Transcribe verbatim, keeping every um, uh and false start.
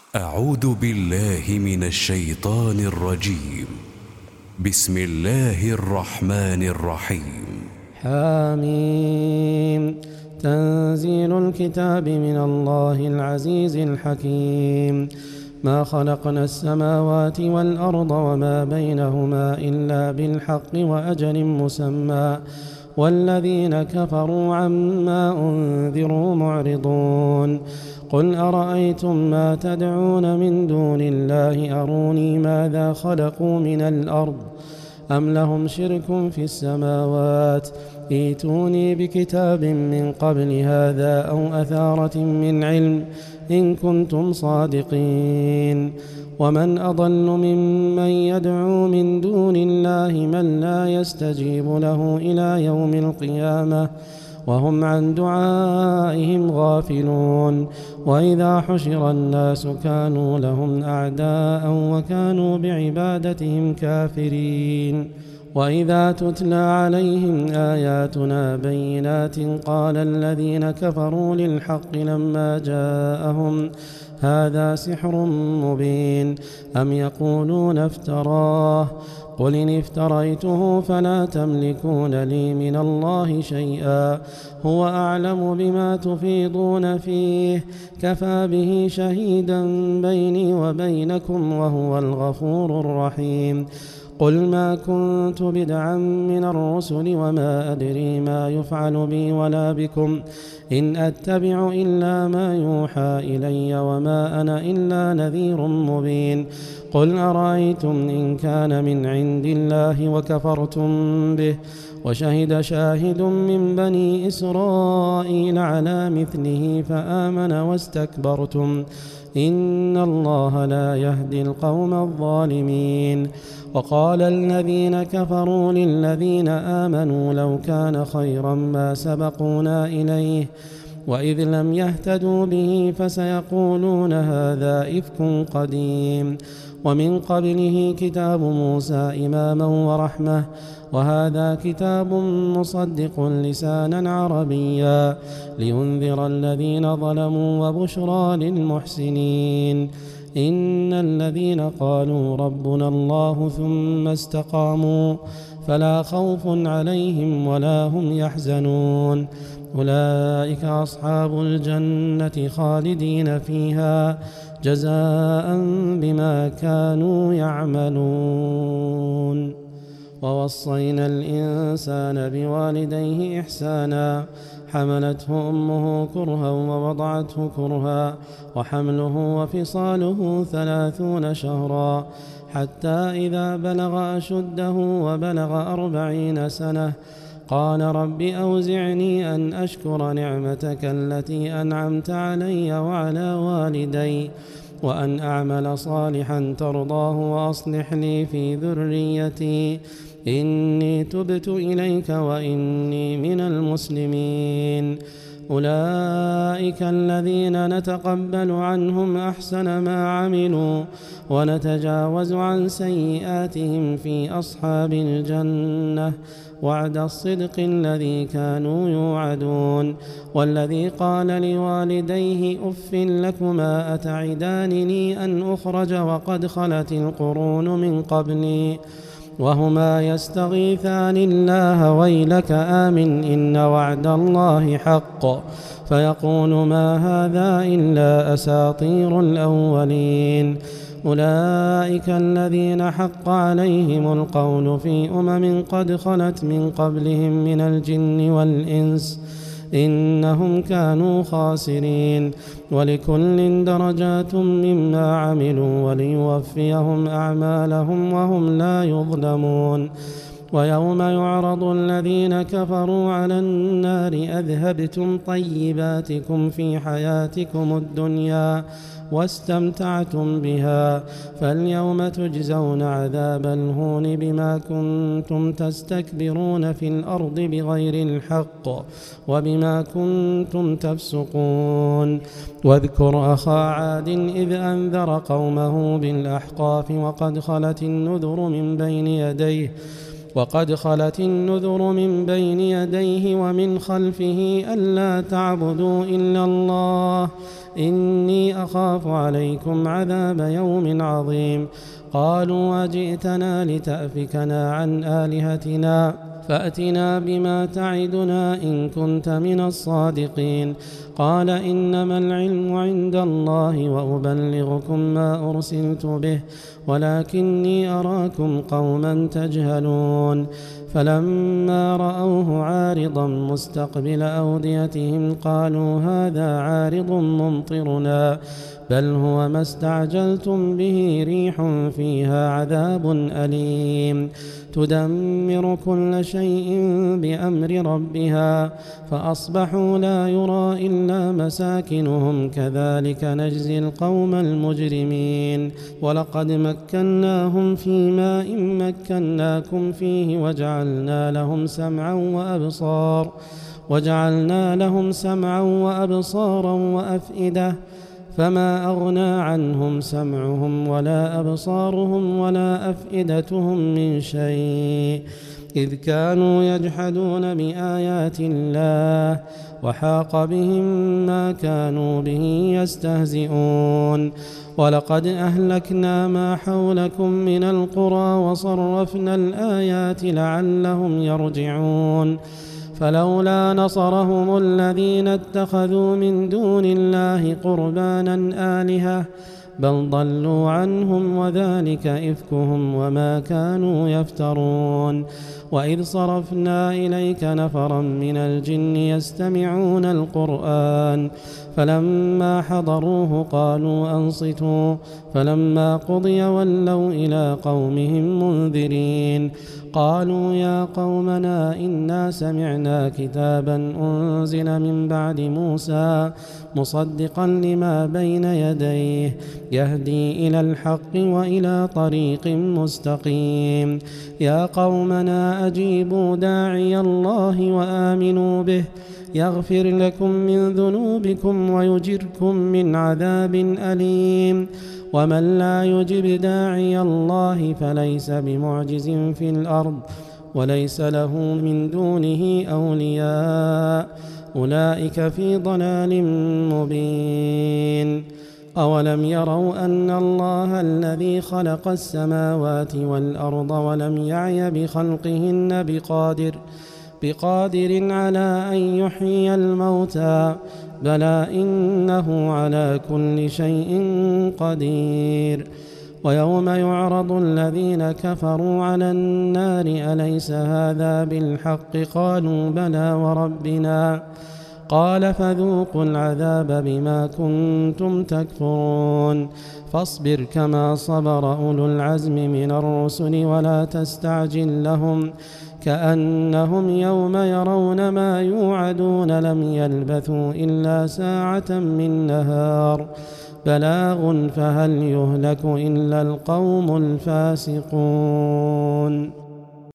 أعوذ بالله من الشيطان الرجيم. بسم الله الرحمن الرحيم. حاميم. تنزيل الكتاب من الله العزيز الحكيم. ما خلقنا السماوات والأرض وما بينهما إلا بالحق وأجل مسمى، والذين كفروا عما أنذروا معرضون. قل أرأيتم ما تدعون من دون الله أروني ماذا خلقوا من الأرض أم لهم شرك في السماوات، ائتوني بكتاب من قبل هذا أو أثارة من علم إن كنتم صادقين. ومن أضل ممن يدعو من دون الله من لا يستجيب له إلى يوم القيامة وهم عن دعائهم غافلون. وإذا حشر الناس كانوا لهم أعداء وكانوا بعبادتهم كافرين. وإذا تتلى عليهم آياتنا بينات قال الذين كفروا للحق لما جاءهم هذا سحر مبين أم يقولون افتراه قل إن افتريته فلا تملكون لي من الله شيئا هو أعلم بما تفيضون فيه كفى به شهيدا بيني وبينكم وهو الغفور الرحيم. قل ما كنت بدعا من الرسل وما أدري ما يفعل بي ولا بكم إن أتبع إلا ما يوحى إلي وما أنا إلا نذير مبين. قل أرأيتم إن كان من عند الله وكفرتم به وشهد شاهد من بني إسرائيل على مثله فآمن واستكبرتم إن الله لا يهدي القوم الظالمين. وقال الذين كفروا للذين آمنوا لو كان خيرا ما سبقونا إليه وإذ لم يهتدوا به فسيقولون هذا إفك قديم. ومن قبله كتاب موسى إماما ورحمة وهذا كتاب مصدق لسانا عربيا لينذر الذين ظلموا وبشرى للمحسنين. إن الذين قالوا ربنا الله ثم استقاموا فلا خوف عليهم ولا هم يحزنون أولئك أصحاب الجنة خالدين فيها جزاء بما كانوا يعملون. ووصينا الإنسان بوالديه إحسانا حملته أمه كرها ووضعته كرها وحمله وفصاله ثلاثون شهرا حتى إذا بلغ أشده وبلغ أربعين سنة قال رب أوزعني أن أشكر نعمتك التي أنعمت علي وعلى والدي وأن أعمل صالحا ترضاه وأصلح لي في ذريتي إني تبت إليك وإني من المسلمين. أولئك الذين نتقبل عنهم أحسن ما عملوا ونتجاوز عن سيئاتهم في أصحاب الجنة وعد الصدق الذي كانوا يوعدون. والذي قال لوالديه أف لكما أتعدانني أن أخرج وقد خلت القرون من قبلي وهما يستغيثان الله ويلك آمن إن وعد الله حق فيقول ما هذا إلا أساطير الأولين. أولئك الذين حق عليهم القول في أمم قد خلت من قبلهم من الجن والإنس إنهم كانوا خاسرين. ولكل درجات مما عملوا وليوفيهم أعمالهم وهم لا يظلمون. ويوم يعرض الذين كفروا على النار أذهبتم طيباتكم في حياتكم الدنيا واستمتعتم بها فاليوم تجزون عذاب الهون بما كنتم تستكبرون في الأرض بغير الحق وبما كنتم تفسقون. واذكر أخا عاد إذ أنذر قومه بالأحقاف وقد خلت النذر من بين يديه وقد خلت النذر من بين يديه ومن خلفه ألا تعبدوا إلا الله إني أخاف عليكم عذاب يوم عظيم. قالوا وجئتنا لتأفكنا عن آلهتنا فأتنا بما تعدنا إن كنت من الصادقين. قال إنما العلم عند الله وأبلغكم ما أرسلت به ولكني أراكم قوما تجهلون. فلما رأوه عارضا مستقبل أوديتهم قالوا هذا عارض ممطرنا بل هو ما استعجلتم به ريح فيها عذاب أليم تدمر كل شيء بأمر ربها فأصبحوا لا يرى إلا مساكنهم كذلك نجزي القوم المجرمين. ولقد مكناهم في ماء مكناكم فيه وجعلنا لهم سمعا وأبصار وجعلنا لهم سمعا وأبصارا وأفئدة فما أغنى عنهم سمعهم ولا أبصارهم ولا أفئدتهم من شيء إذ كانوا يجحدون بآيات الله وحاق بهم ما كانوا به يستهزئون. ولقد أهلكنا ما حولكم من القرى وصرفنا الآيات لعلهم يرجعون. فلولا نصرهم الذين اتخذوا من دون الله قربانا آلهة بل ضلوا عنهم وذلك إفكهم وما كانوا يفترون. وإذ صرفنا إليك نفرا من الجن يستمعون القرآن فلما حضروه قالوا أنصتوا فلما قضي ولوا إلى قومهم منذرين. قالوا يا قومنا إنا سمعنا كتابا أنزل من بعد موسى مصدقا لما بين يديه يهدي إلى الحق وإلى طريق مستقيم. يا قومنا أجيبوا داعي الله وآمنوا به يغفر لكم من ذنوبكم ويجركم من عذاب أليم. ومن لا يجب داعي الله فليس بمعجز في الأرض وليس له من دونه أولياء أولئك في ضلال مبين. أولم يروا أن الله الذي خلق السماوات والأرض ولم يعي بخلقهن بقادر بقادر على أن يحيي الموتى بلى إنه على كل شيء قدير. ويوم يعرض الذين كفروا على النار أليس هذا بالحق قالوا بلى وربنا قال فذوقوا العذاب بما كنتم تكفرون. فاصبر كما صبر أولو العزم من الرسل ولا تستعجل لهم كأنهم يوم يرون ما يوعدون لم يلبثوا إلا ساعة من نهار بلاغ فهل يهلك إلا القوم الفاسقون.